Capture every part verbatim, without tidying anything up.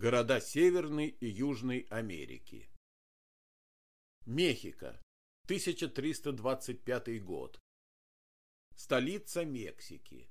Города Северной и Южной Америки. Мехико, тысяча триста двадцать пятый год. Столица Мексики.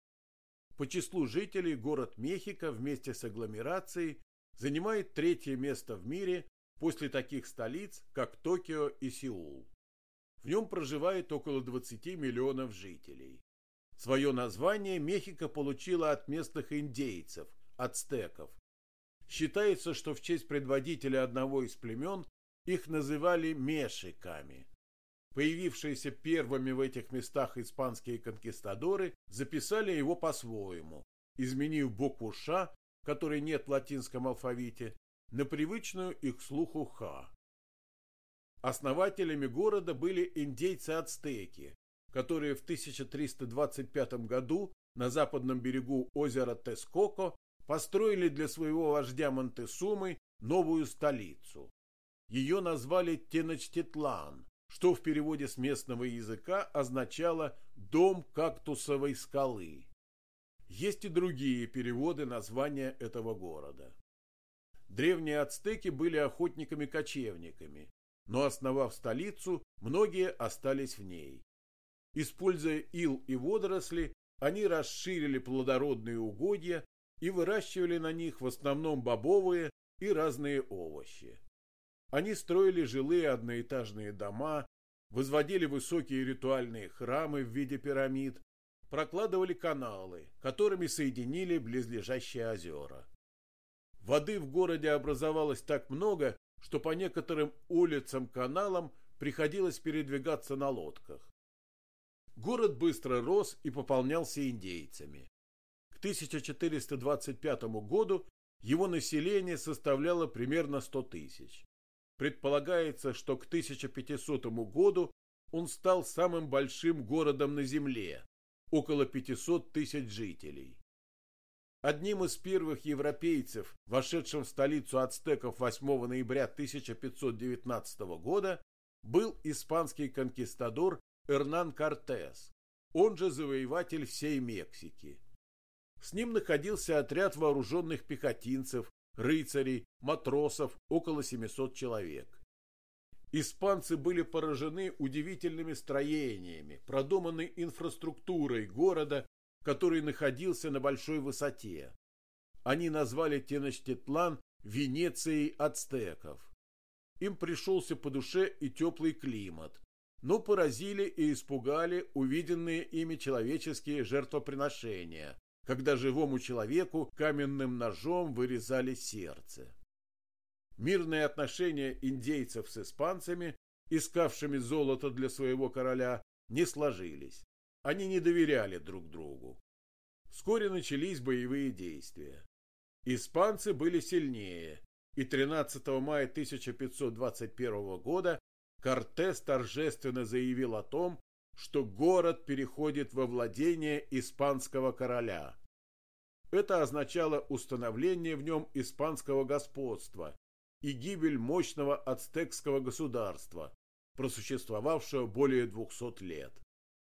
По числу жителей город Мехико вместе с агломерацией занимает третье место в мире после таких столиц, как Токио и Сеул. В нем проживает около двадцати миллионов жителей. Свое название Мехико получило от местных индейцев, ацтеков. Считается, что в честь предводителя одного из племен их называли мешиками. Появившиеся первыми в этих местах испанские конкистадоры записали его по-своему, изменив букву «Ш», которой нет в латинском алфавите, на привычную их слуху «Х». Основателями города были индейцы-ацтеки, которые в тысяча триста двадцать пятом году на западном берегу озера Тескоко построили для своего вождя Монтесумы новую столицу. Ее назвали Теночтитлан, что в переводе с местного языка означало «дом кактусовой скалы». Есть и другие переводы названия этого города. Древние ацтеки были охотниками-кочевниками, но, основав столицу, многие остались в ней. Используя ил и водоросли, они расширили плодородные угодья и выращивали на них в основном бобовые и разные овощи. Они строили жилые одноэтажные дома, возводили высокие ритуальные храмы в виде пирамид, прокладывали каналы, которыми соединили близлежащие озера. Воды в городе образовалось так много, что по некоторым улицам-каналам приходилось передвигаться на лодках. Город быстро рос и пополнялся индейцами. К тысяча четыреста двадцать пятому году его население составляло примерно сто тысяч. Предполагается, что к тысяча пятисотому году он стал самым большим городом на Земле, около пятисот тысяч жителей. Одним из первых европейцев, вошедшим в столицу ацтеков восьмого ноября тысяча пятьсот девятнадцатого года, был испанский конкистадор Эрнан Кортес, он же завоеватель всей Мексики. С ним находился отряд вооруженных пехотинцев, рыцарей, матросов, около семисот человек. Испанцы были поражены удивительными строениями, продуманной инфраструктурой города, который находился на большой высоте. Они назвали Теночтитлан Венецией ацтеков. Им пришелся по душе и теплый климат, но поразили и испугали увиденные ими человеческие жертвоприношения, когда живому человеку каменным ножом вырезали сердце. Мирные отношения индейцев с испанцами, искавшими золото для своего короля, не сложились. Они не доверяли друг другу. Вскоре начались боевые действия. Испанцы были сильнее, и тринадцатого мая тысяча пятьсот двадцать первого года Кортес торжественно заявил о том, что город переходит во владение испанского короля. Это означало установление в нем испанского господства и гибель мощного ацтекского государства, просуществовавшего более двухсот лет.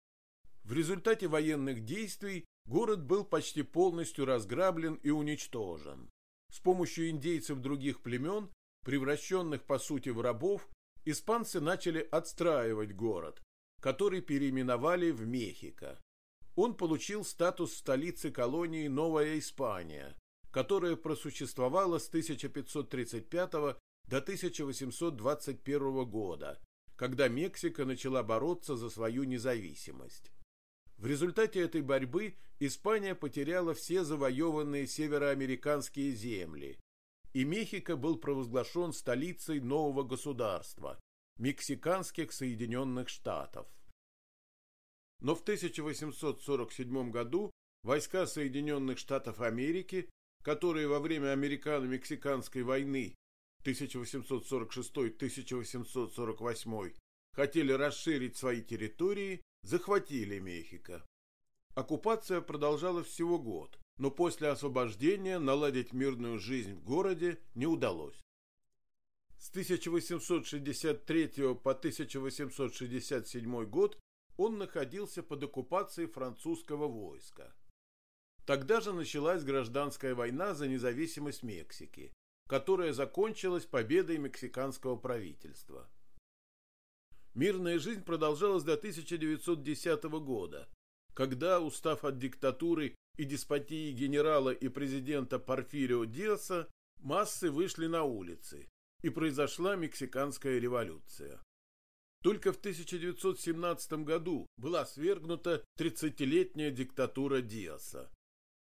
В результате военных действий город был почти полностью разграблен и уничтожен. С помощью индейцев других племен, превращенных по сути в рабов, испанцы начали отстраивать город, который переименовали в Мехико. Он получил статус столицы колонии Новая Испания, которая просуществовала с тысяча пятьсот тридцать пятого до тысяча восемьсот двадцать первого года, когда Мексика начала бороться за свою независимость. В результате этой борьбы Испания потеряла все завоеванные североамериканские земли, и Мехико был провозглашен столицей нового государства – Мексиканских Соединенных Штатов. Но в тысяча восемьсот сорок седьмом году войска Соединенных Штатов Америки, которые во время Американо-Мексиканской войны тысяча восемьсот сорок шестой — тысяча восемьсот сорок восьмой хотели расширить свои территории, захватили Мехико. Оккупация продолжалась всего год, но после освобождения наладить мирную жизнь в городе не удалось. С тысяча восемьсот шестьдесят третьего по тысяча восемьсот шестьдесят седьмой год он находился под оккупацией французского войска. Тогда же началась гражданская война за независимость Мексики, которая закончилась победой мексиканского правительства. Мирная жизнь продолжалась до тысяча девятьсот десятого года, когда, устав от диктатуры и деспотии генерала и президента Порфирио Диаса, массы вышли на улицы, и произошла мексиканская революция. Только в тысяча девятьсот семнадцатом году была свергнута тридцатилетняя диктатура Диаса.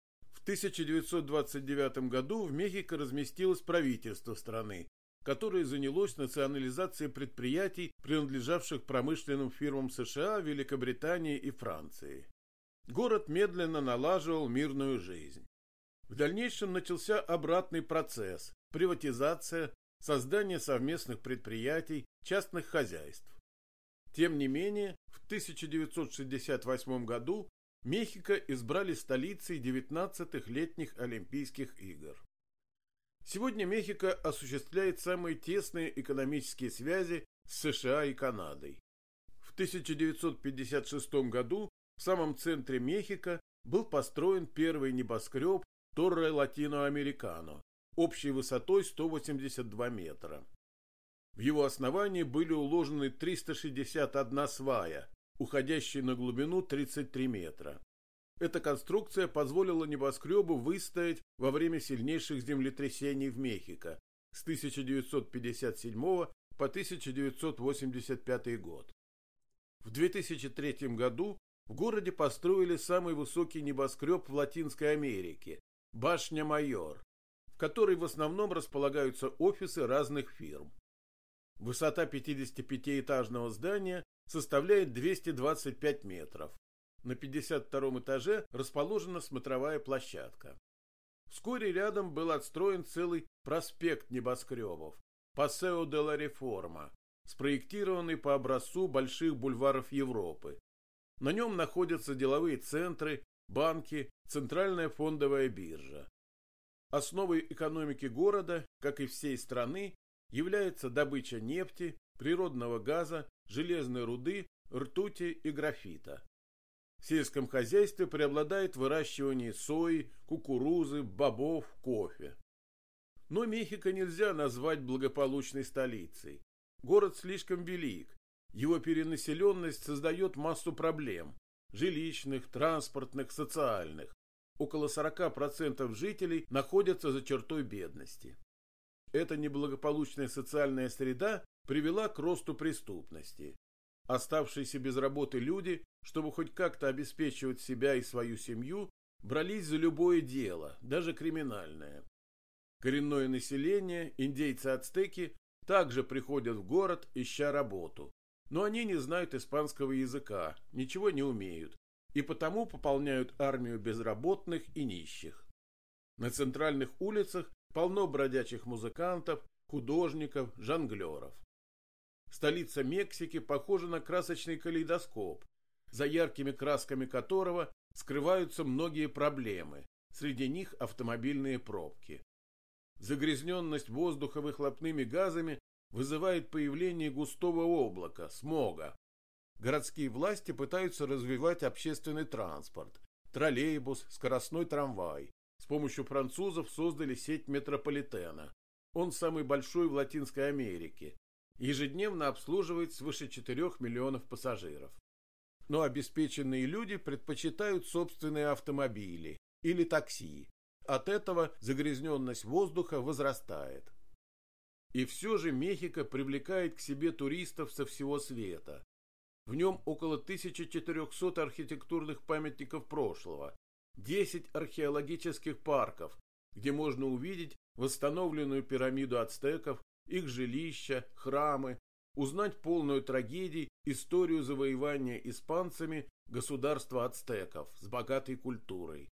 В тысяча девятьсот двадцать девятом году в Мехико разместилось правительство страны, которое занялось национализацией предприятий, принадлежавших промышленным фирмам США, Великобритании и Франции. Город медленно налаживал мирную жизнь. В дальнейшем начался обратный процесс – приватизация, создание совместных предприятий, частных хозяйств. Тем не менее, в тысяча девятьсот шестьдесят восьмом году Мехико избрали столицей девятнадцатых летних Олимпийских игр. Сегодня Мехико осуществляет самые тесные экономические связи с США и Канадой. В тысяча девятьсот пятьдесят шестом году в самом центре Мехико был построен первый небоскреб Торре Латиноамерикано, общей высотой сто восемьдесят два метра. В его основании были уложены триста шестьдесят одна свая, уходящие на глубину тридцать три метра. Эта конструкция позволила небоскребу выстоять во время сильнейших землетрясений в Мехико с тысяча девятьсот пятьдесят седьмого по тысяча девятьсот восемьдесят пятый год. В две тысячи третьем году в городе построили самый высокий небоскреб в Латинской Америке – Башня Майор, в которой в основном располагаются офисы разных фирм. Высота пятидесятипятиэтажного здания составляет двести двадцать пять метров. На пятьдесят втором этаже расположена смотровая площадка. Вскоре рядом был отстроен целый проспект небоскребов – Пасео де ла Реформа, спроектированный по образцу больших бульваров Европы. На нем находятся деловые центры, банки, центральная фондовая биржа. Основой экономики города, как и всей страны, является добыча нефти, природного газа, железной руды, ртути и графита. В сельском хозяйстве преобладает выращивание сои, кукурузы, бобов, кофе. Но Мехико нельзя назвать благополучной столицей. Город слишком велик, его перенаселенность создает массу проблем – жилищных, транспортных, социальных. Около сорока процентов жителей находятся за чертой бедности. Эта неблагополучная социальная среда привела к росту преступности. Оставшиеся без работы люди, чтобы хоть как-то обеспечивать себя и свою семью, брались за любое дело, даже криминальное. Коренное население, индейцы-ацтеки, также приходят в город, ища работу. Но они не знают испанского языка, ничего не умеют, и потому пополняют армию безработных и нищих. На центральных улицах полно бродячих музыкантов, художников, жонглеров. Столица Мексики похожа на красочный калейдоскоп, за яркими красками которого скрываются многие проблемы, среди них автомобильные пробки. Загрязненность воздуха выхлопными газами вызывает появление густого облака, смога. Городские власти пытаются развивать общественный транспорт, троллейбус, скоростной трамвай. С помощью французов создали сеть метрополитена. Он самый большой в Латинской Америке. Ежедневно обслуживает свыше четырёх миллионов пассажиров. Но обеспеченные люди предпочитают собственные автомобили или такси. От этого загрязненность воздуха возрастает. И все же Мехико привлекает к себе туристов со всего света. В нем около тысячи четырехсот архитектурных памятников прошлого, десять археологических парков, где можно увидеть восстановленную пирамиду ацтеков, их жилища, храмы, узнать полную трагедий, историю завоевания испанцами государства ацтеков с богатой культурой.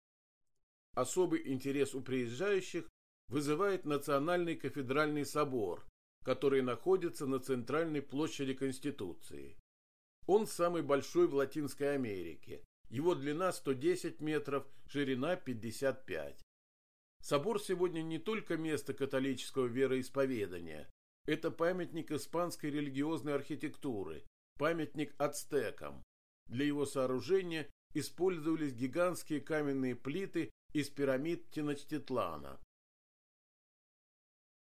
Особый интерес у приезжающих вызывает Национальный кафедральный собор, который находится на центральной площади Конституции. Он самый большой в Латинской Америке. Его длина сто десять метров, ширина пятьдесят пять. Собор сегодня не только место католического вероисповедания. Это памятник испанской религиозной архитектуры, памятник ацтекам. Для его сооружения использовались гигантские каменные плиты из пирамид Теночтитлана.